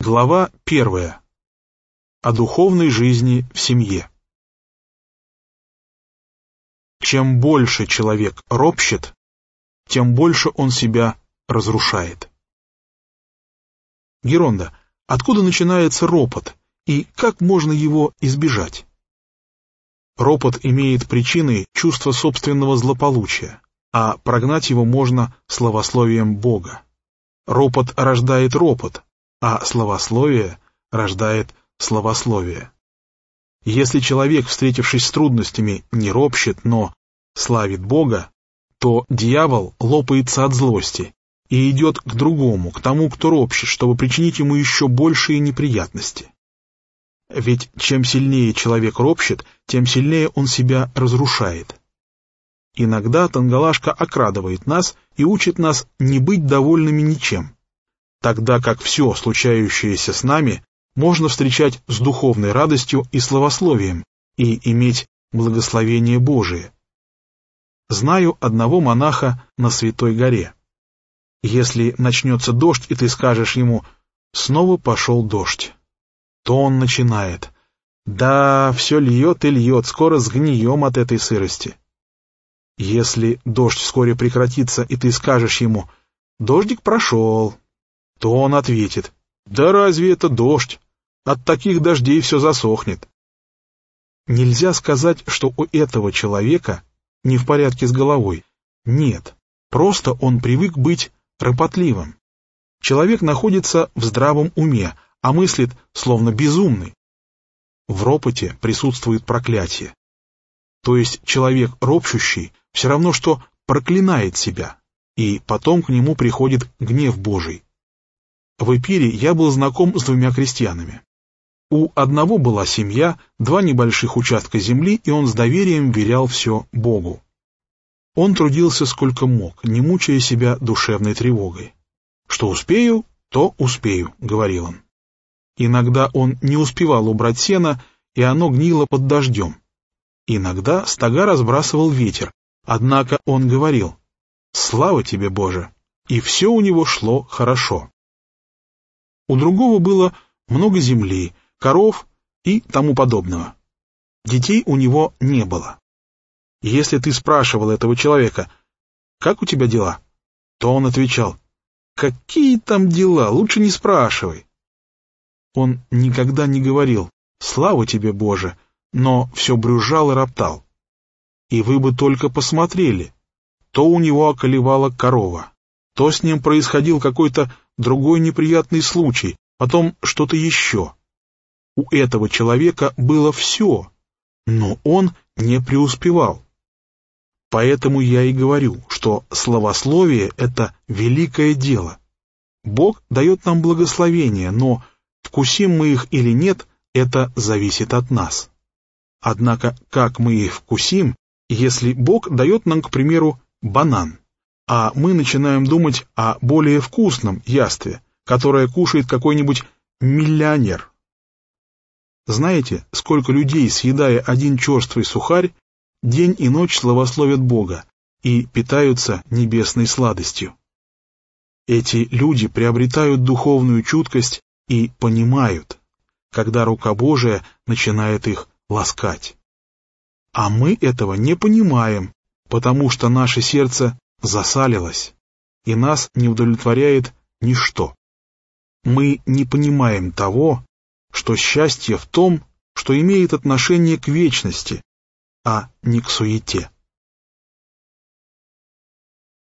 Глава 1. О духовной жизни в семье. Чем больше человек ропщет, тем больше он себя разрушает. Геронда, откуда начинается ропот и как можно его избежать? Ропот имеет причиной чувство собственного злополучия, а прогнать его можно славословием Бога. Ропот рождает ропот, а славословие рождает славословие. Если человек, встретившись с трудностями, не ропщет, но славит Бога, то дьявол лопается от злости и идет к другому, к тому, кто ропщет, чтобы причинить ему еще большие неприятности. Ведь чем сильнее человек ропщет, тем сильнее он себя разрушает. Иногда Тангалашка окрадывает нас и учит нас не быть довольными ничем, тогда как все, случающееся с нами, можно встречать с духовной радостью и славословием и иметь благословение Божие. Знаю одного монаха на Святой горе. Если начнется дождь, и ты скажешь ему «снова пошел дождь», то он начинает «да, все льет и льет, скоро сгнием от этой сырости». Если дождь вскоре прекратится, и ты скажешь ему «дождик прошел», то он ответит «да разве это дождь? От таких дождей все засохнет». Нельзя сказать, что у этого человека не в порядке с головой. Нет, просто он привык быть ропотливым. Человек находится в здравом уме, а мыслит словно безумный. В ропоте присутствует проклятие. То есть человек ропщущий все равно, что проклинает себя, и потом к нему приходит гнев Божий. В Эпире я был знаком с двумя крестьянами. У одного была семья, 2 небольших участка земли, и он с доверием верял все Богу. Он трудился сколько мог, не мучая себя душевной тревогой. «Что успею, то успею», — говорил он. Иногда он не успевал убрать сено, и оно гнило под дождем. Иногда стога разбрасывал ветер, однако он говорил «Слава тебе, Боже!» и все у него шло хорошо. У другого было много земли, коров и тому подобного. Детей у него не было. Если ты спрашивал этого человека «Как у тебя дела?», то он отвечал «Какие там дела? Лучше не спрашивай». Он никогда не говорил «Слава тебе, Боже!», но все брюзжал и роптал. И вы бы только посмотрели, то у него околевала корова, то с ним происходил какой-то другой неприятный случай, потом что-то еще. У этого человека было все, но он не преуспевал. Поэтому я и говорю, что славословие — это великое дело. Бог дает нам благословения, но вкусим мы их или нет, это зависит от нас. Однако как мы их вкусим, если Бог дает нам, к примеру, банан, а мы начинаем думать о более вкусном ястве, которое кушает какой-нибудь миллионер? Знаете, сколько людей, съедая один черствый сухарь, день и ночь славословят Бога и питаются небесной сладостью? Эти люди приобретают духовную чуткость и понимают, когда рука Божия начинает их ласкать. А мы этого не понимаем, потому что наше сердце засалилось, и нас не удовлетворяет ничто. Мы не понимаем того, что счастье в том, что имеет отношение к вечности, а не к суете.